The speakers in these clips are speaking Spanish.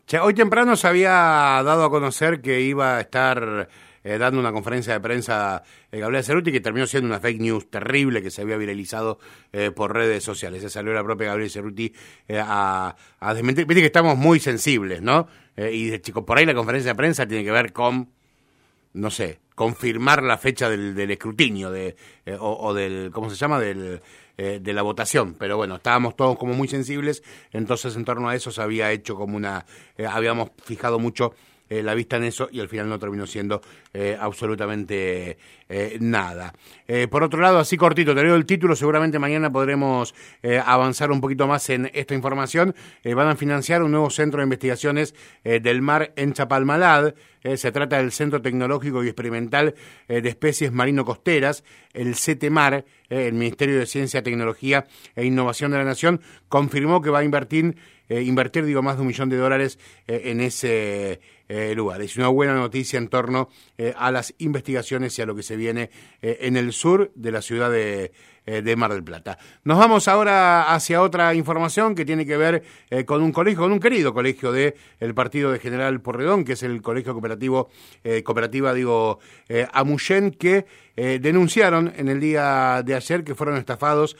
Che, hoy temprano se había dado a conocer que iba a estar dando una conferencia de prensa Gabriela Cerruti, que terminó siendo una fake news terrible que se había viralizado por redes sociales. Se salió la propia Gabriela Cerruti a desmentir. Viste que estamos muy sensibles, ¿no? Y chicos, por ahí la conferencia de prensa tiene que ver con, no sé, confirmar la fecha del escrutinio o del, ¿cómo se llama? De la votación, pero bueno, estábamos todos como muy sensibles, entonces en torno a eso se había hecho como habíamos fijado mucho la vista en eso y al final no terminó siendo absolutamente nada. Por otro lado, así cortito, te leo el título, seguramente mañana podremos avanzar un poquito más en esta información. Van a financiar un nuevo centro de investigaciones del mar en Chapalmalal. Se trata del Centro Tecnológico y Experimental de Especies Marino-Costeras, el CETEMAR. El Ministerio de Ciencia, Tecnología e Innovación de la Nación confirmó que va a invertir más de $1 millón en ese lugar. Es una buena noticia en torno a las investigaciones y a lo que se viene en el sur de la ciudad de Mar del Plata. Nos vamos ahora hacia otra información que tiene que ver con un colegio, con un querido colegio del partido de General Porredón, que es el Colegio Cooperativa Amuyén, que denunciaron en el día de ayer que fueron estafados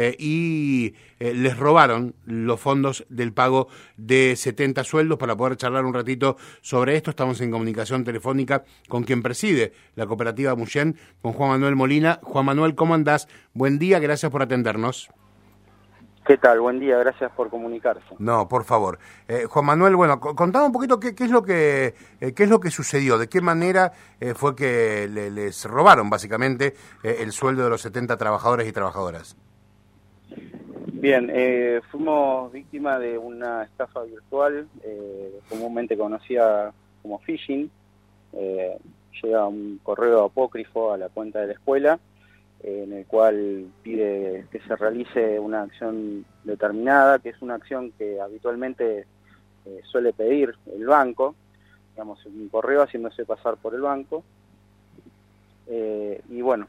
y les robaron los fondos del pago de 70 sueldos. Para poder charlar un ratito sobre esto, estamos en comunicación telefónica con quien preside la cooperativa Amuyén, con Juan Manuel Molina. Juan Manuel, ¿cómo andás? Buen día, gracias por atendernos. ¿Qué tal? Buen día, gracias por comunicarse. No, por favor. Juan Manuel, bueno, contame un poquito qué es lo que sucedió, de qué manera fue que les robaron básicamente el sueldo de los 70 trabajadores y trabajadoras. Bien, fuimos víctimas de una estafa virtual, comúnmente conocida como phishing. Llega un correo apócrifo a la cuenta de la escuela, en el cual pide que se realice una acción determinada, que es una acción que habitualmente suele pedir el banco, digamos, un correo haciéndose pasar por el banco. Y bueno,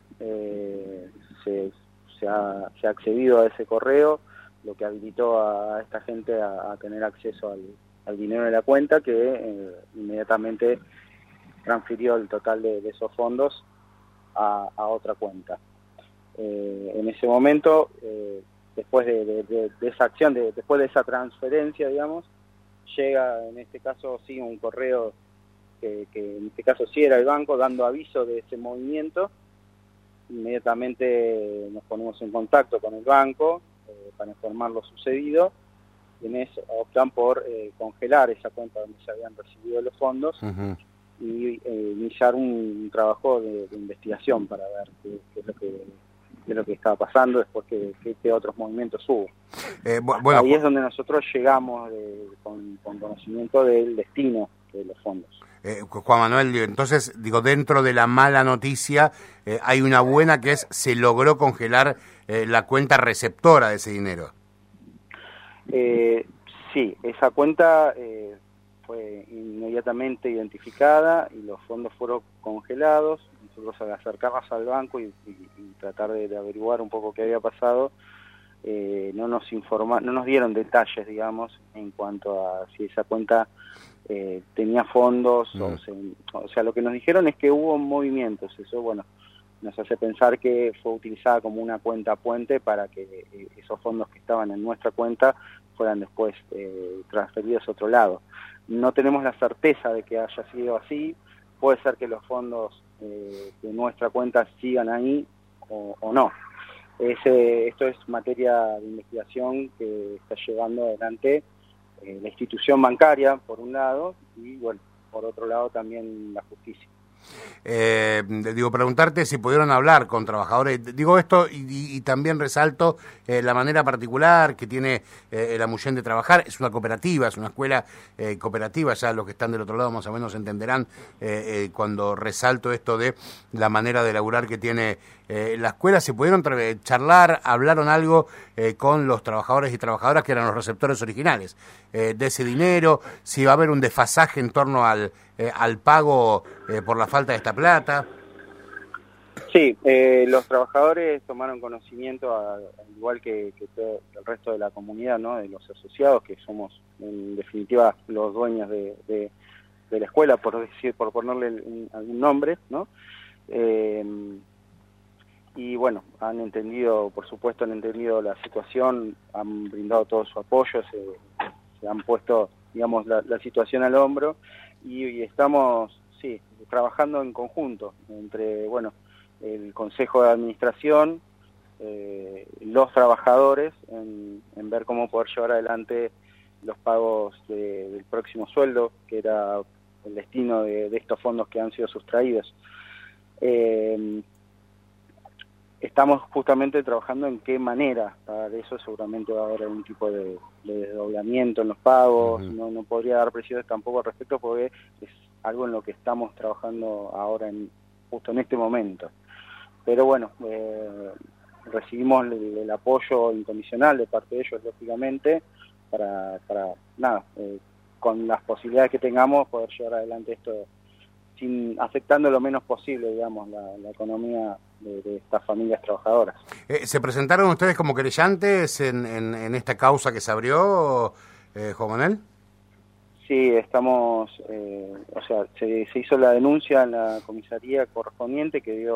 se ha accedido a ese correo, lo que habilitó a esta gente a tener acceso al dinero de la cuenta, que inmediatamente transfirió el total de esos fondos a otra cuenta. En ese momento, después de esa acción, después de esa transferencia, digamos, llega en este caso sí un correo que en este caso sí era el banco, dando aviso de ese movimiento. Inmediatamente nos ponemos en contacto con el banco para informar lo sucedido. En eso optan por congelar esa cuenta donde se habían recibido los fondos. Uh-huh. Y iniciar un trabajo de investigación para ver qué es lo que estaba pasando, después qué otros movimientos hubo. Bueno, ahí es donde nosotros llegamos con conocimiento del destino de los fondos. Juan Manuel, entonces, dentro de la mala noticia hay una buena, que es se logró congelar la cuenta receptora de ese dinero. Sí, esa cuenta fue inmediatamente identificada y los fondos fueron congelados. Nosotros al acercarnos al banco y tratar de averiguar un poco qué había pasado, no nos dieron detalles, digamos, en cuanto a si esa cuenta tenía fondos. O sea, lo que nos dijeron es que hubo movimientos. Eso, bueno, nos hace pensar que fue utilizada como una cuenta puente para que esos fondos que estaban en nuestra cuenta fueran después transferidos a otro lado. No tenemos la certeza de que haya sido así. Puede ser que los fondos de nuestra cuenta sigan ahí o no. Esto es materia de investigación que está llevando adelante la institución bancaria, por un lado, y bueno, por otro lado también la justicia. Preguntarte si pudieron hablar con trabajadores. Digo esto y también resalto la manera particular que tiene el Amuyén de trabajar. Es una cooperativa, es una escuela cooperativa. Ya los que están del otro lado más o menos entenderán cuando resalto esto de la manera de laburar que tiene la escuela. ¿Se pudieron charlar, hablaron algo con los trabajadores y trabajadoras que eran los receptores originales de ese dinero? Si va a haber un desfasaje en torno al pago por la falta de esta plata. Sí, los trabajadores tomaron conocimiento, al igual que todo el resto de la comunidad, ¿no? De los asociados, que somos en definitiva los dueños de la escuela, por ponerle algún nombre, ¿no? Y bueno, han entendido, por supuesto, han entendido la situación, han brindado todo su apoyo, se han puesto, digamos, la situación al hombro y estamos, sí, trabajando en conjunto entre, bueno, el Consejo de Administración, los trabajadores, en ver cómo poder llevar adelante los pagos del próximo sueldo, que era el destino de estos fondos que han sido sustraídos. Estamos justamente trabajando en qué manera pagar eso. Seguramente va a haber algún tipo de desdoblamiento en los pagos. No podría dar precisiones tampoco al respecto porque es algo en lo que estamos trabajando ahora, justo en este momento. Pero bueno, recibimos el apoyo incondicional de parte de ellos, lógicamente, para nada, con las posibilidades que tengamos, poder llevar adelante esto sin afectando lo menos posible, digamos, la economía de estas familias trabajadoras. ¿Se presentaron ustedes como querellantes en esta causa que se abrió, Juan Manuel? Sí, estamos, o sea, se hizo la denuncia en la comisaría correspondiente que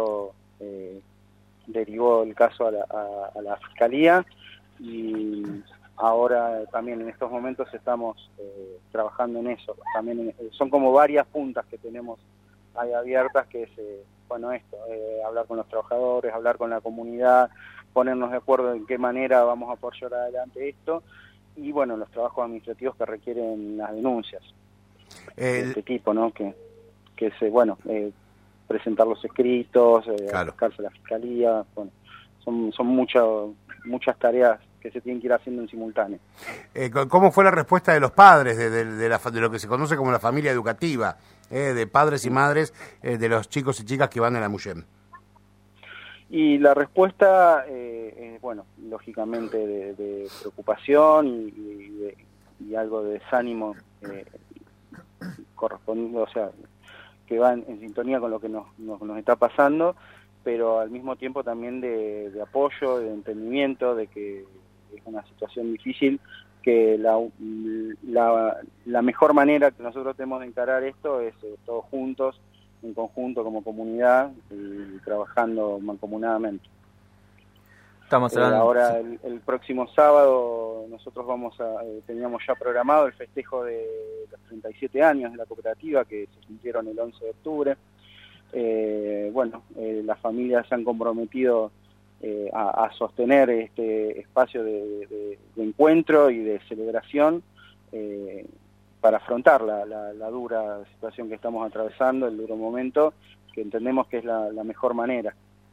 derivó el caso a la fiscalía y ahora también en estos momentos estamos trabajando en eso. También son como varias puntas que tenemos ahí abiertas, que es, bueno, esto, hablar con los trabajadores, hablar con la comunidad, ponernos de acuerdo en qué manera vamos a poder llevar adelante esto y, bueno, los trabajos administrativos que requieren las denuncias de este tipo, ¿no? Que es, bueno, presentar los escritos, claro, acercarse a la fiscalía, bueno, son muchas tareas que se tienen que ir haciendo en simultáneo. ¿Cómo fue la respuesta de los padres de lo que se conoce como la familia educativa, de padres y madres de los chicos y chicas que van a la MUYEM? Y la respuesta, bueno, lógicamente de preocupación y algo de desánimo correspondiendo, o sea, que van en sintonía con lo que nos está pasando, pero al mismo tiempo también de apoyo, de entendimiento, de que es una situación difícil, que la mejor manera que nosotros tenemos de encarar esto es todos juntos, en conjunto como comunidad y trabajando mancomunadamente. Estamos hablando, ahora sí. el próximo sábado nosotros teníamos ya programado el festejo de los 37 años de la cooperativa que se cumplieron el 11 de octubre. Las familias se han comprometido a sostener este espacio de encuentro y de celebración para afrontar la dura situación que estamos atravesando, el duro momento, que entendemos que es la mejor manera.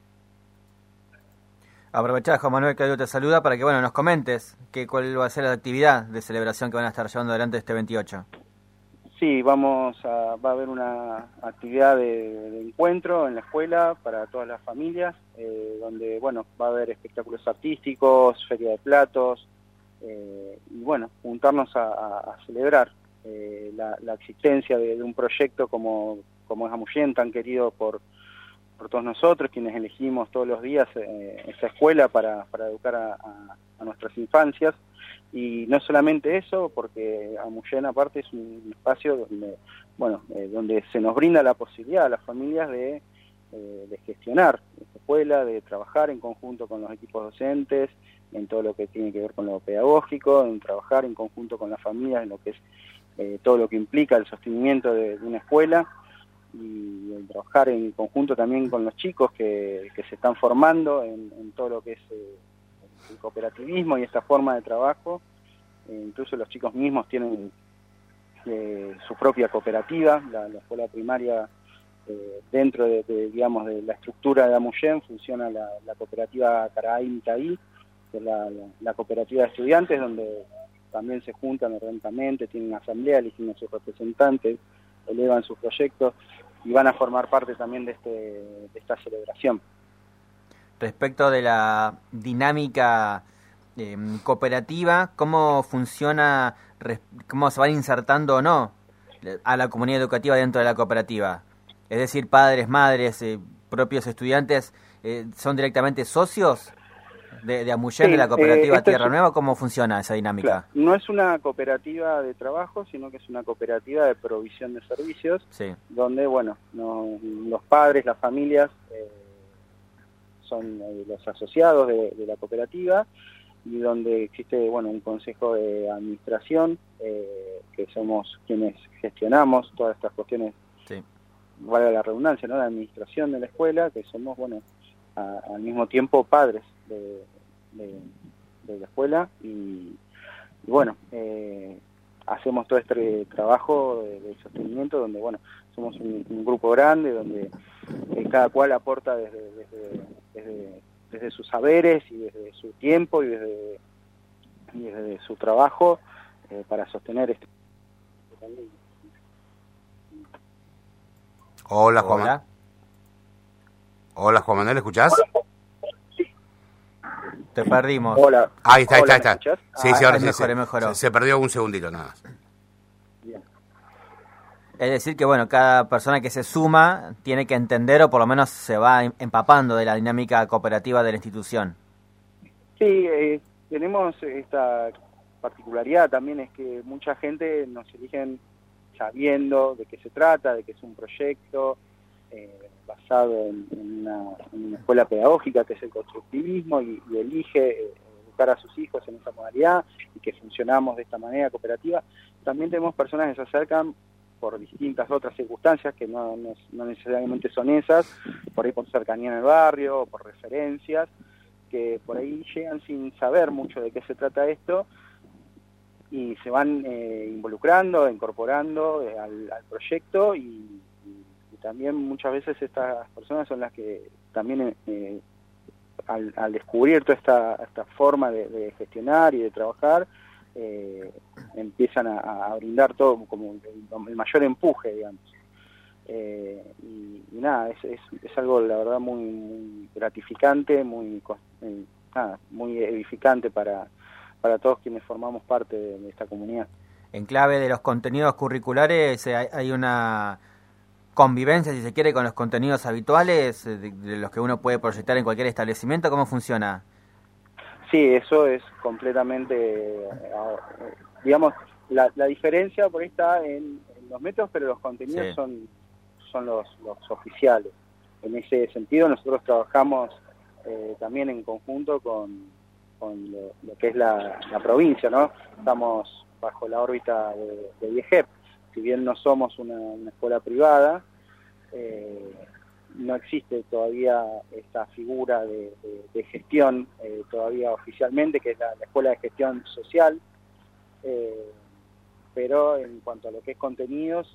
Aprovechá, Juan Manuel, que algo te saluda para que nos comentes cuál va a ser la actividad de celebración que van a estar llevando adelante este 28. Sí, va a haber una actividad de encuentro en la escuela para todas las familias, donde va a haber espectáculos artísticos, feria de platos, y juntarnos a celebrar la existencia de un proyecto como es AMUYEM, tan querido por todos nosotros, quienes elegimos todos los días esta escuela para educar a nuestras infancias. Y no solamente eso, porque AMUYEM aparte es un espacio donde se nos brinda la posibilidad a las familias de gestionar esta escuela, de trabajar en conjunto con los equipos docentes, en todo lo que tiene que ver con lo pedagógico, en trabajar en conjunto con las familias, en lo que es todo lo que implica el sostenimiento de una escuela, y en trabajar en conjunto también con los chicos que se están formando en todo lo que es el cooperativismo y esta forma de trabajo. Incluso los chicos mismos tienen su propia cooperativa, la escuela primaria, dentro de la estructura de AMUYEM funciona la cooperativa Caraí-Mitaí, que es la cooperativa de estudiantes, donde también se juntan orgánicamente, tienen asamblea, eligen a sus representantes, elevan sus proyectos y van a formar parte también de esta celebración. Respecto de la dinámica cooperativa, ¿cómo funciona, cómo se van insertando o no a la comunidad educativa dentro de la cooperativa? Es decir, padres, madres, propios estudiantes son directamente socios de Amuyén, de la cooperativa Tierra Nueva. ¿Cómo funciona esa dinámica? Claro, no es una cooperativa de trabajo, sino que es una cooperativa de provisión de servicios, donde, bueno, los padres, las familias son los asociados de la cooperativa, y donde existe, bueno, un consejo de administración, que somos quienes gestionamos todas estas cuestiones, valga la redundancia, ¿no?, la administración de la escuela, que somos, bueno, al mismo tiempo padres de la escuela, y bueno, hacemos todo este trabajo de sostenimiento, donde, bueno, somos un grupo grande, donde cada cual aporta desde sus saberes y desde su tiempo y desde su trabajo para sostener este. Hola, Juan. Hola, Juan Manuel, ¿escuchás? Te perdimos. Hola. Ahí está, Hola, ahí está. Sí, ahora sí. Mejoró. Se perdió un segundito nada más. Bien. Es decir que, bueno, cada persona que se suma tiene que entender, o por lo menos se va empapando de la dinámica cooperativa de la institución. Sí, tenemos esta particularidad también, es que mucha gente nos eligen sabiendo de qué se trata, de que es un proyecto basado en una escuela pedagógica, que es el constructivismo, y elige educar a sus hijos en esa modalidad, y que funcionamos de esta manera cooperativa. También tenemos personas que se acercan por distintas otras circunstancias, que no necesariamente son esas, por ahí por cercanía en el barrio, o por referencias, que por ahí llegan sin saber mucho de qué se trata esto, y se van involucrando, incorporando al proyecto, y también muchas veces estas personas son las que también al descubrir toda esta forma de gestionar y de trabajar, empiezan a brindar todo como el mayor empuje, digamos. Y nada, es algo, la verdad, muy gratificante, muy edificante para todos quienes formamos parte de esta comunidad. En clave de los contenidos curriculares, hay una convivencia, si se quiere, con los contenidos habituales de los que uno puede proyectar en cualquier establecimiento. ¿Cómo funciona? Sí, eso es completamente, digamos, la diferencia por ahí está en los métodos, pero los contenidos son los oficiales. En ese sentido, nosotros trabajamos también en conjunto con lo que es la provincia, ¿no? Estamos bajo la órbita de IEGEP. Si bien no somos una escuela privada, no existe todavía esta figura de gestión todavía oficialmente, que es la Escuela de Gestión Social, pero en cuanto a lo que es contenido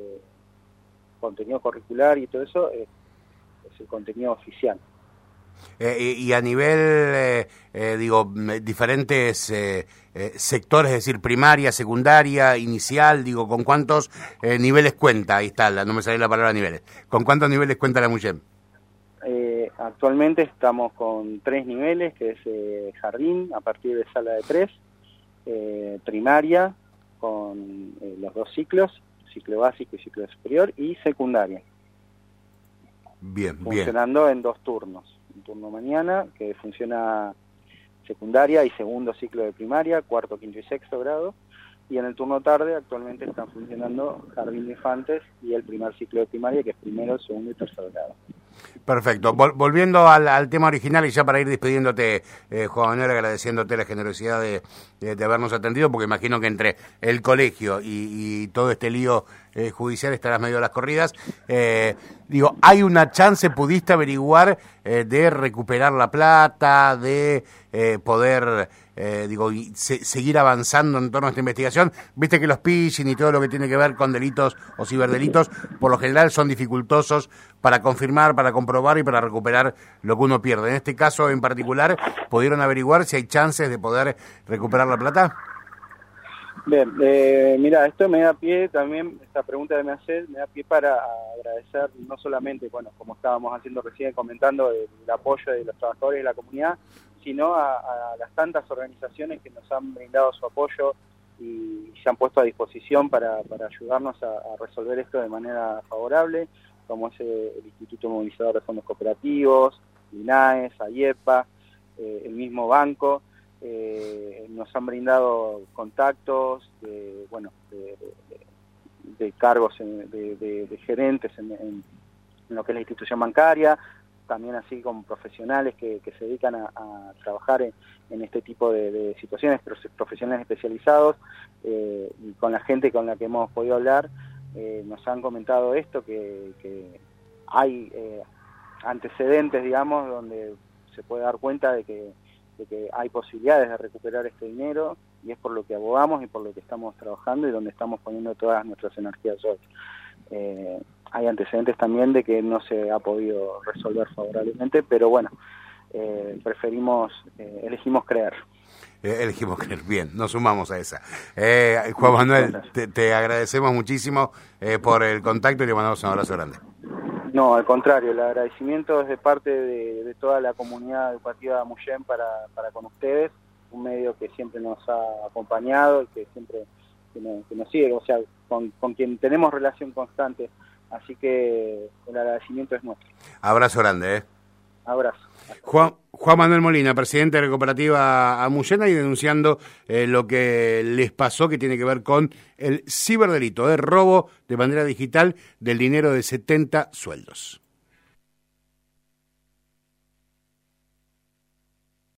curricular y todo eso, es el contenido oficial. Y a nivel, diferentes sectores, es decir, primaria, secundaria, inicial, ¿con cuántos niveles cuenta? Ahí está, no me sale la palabra niveles. ¿Con cuántos niveles cuenta la Amuyén? Actualmente estamos con 3 niveles, que es jardín, a partir de sala de 3, primaria, con los 2 ciclos, ciclo básico y ciclo superior, y secundaria. Bien, funcionando en 2 turnos. Un turno mañana, que funciona secundaria y segundo ciclo de primaria, cuarto, quinto y sexto grado, y en el turno tarde actualmente están funcionando jardín de infantes y el primer ciclo de primaria, que es primero, segundo y tercer grado. Perfecto. Volviendo al tema original, y ya para ir despidiéndote, Juan Manuel, agradeciéndote la generosidad de habernos atendido, porque imagino que entre el colegio y todo este lío judicial estarás medio a las corridas. ¿Hay una chance, pudiste averiguar, de recuperar la plata, de poder seguir avanzando en torno a esta investigación? Viste que los phishing y todo lo que tiene que ver con delitos o ciberdelitos, por lo general son dificultosos para confirmar, para comprobar y para recuperar lo que uno pierde. En este caso en particular, ¿pudieron averiguar si hay chances de poder recuperar la plata? Bien, mira, esto me da pie también, esta pregunta que me haces, me da pie para agradecer no solamente, bueno, como estábamos haciendo recién, comentando, el apoyo de los trabajadores de la comunidad, sino a las tantas organizaciones que nos han brindado su apoyo y se han puesto a disposición para ayudarnos a resolver esto de manera favorable. como es el Instituto Movilizador de Fondos Cooperativos, INAES, AIEPA, el mismo banco. Nos han brindado contactos de cargos, de gerentes en lo que es la institución bancaria, también así con profesionales que se dedican a trabajar en este tipo de situaciones, profesionales especializados, y con la gente con la que hemos podido hablar, nos han comentado esto, que hay antecedentes, digamos, donde se puede dar cuenta de que hay posibilidades de recuperar este dinero, y es por lo que abogamos y por lo que estamos trabajando y donde estamos poniendo todas nuestras energías hoy. Hay antecedentes también de que no se ha podido resolver favorablemente, pero bueno, elegimos creer. Elegimos creer, bien, nos sumamos a esa. Juan Manuel, te agradecemos muchísimo por el contacto y te mandamos un abrazo grande. No, al contrario, el agradecimiento es de parte de toda la comunidad educativa de Amuyén para con ustedes, un medio que siempre nos ha acompañado y que siempre que nos sigue, o sea, con quien tenemos relación constante, así que el agradecimiento es nuestro. Abrazo grande, Abrazo. Juan Manuel Molina, presidente de la cooperativa Amuyena, y denunciando lo que les pasó, que tiene que ver con el ciberdelito, robo de manera digital del dinero de 70 sueldos.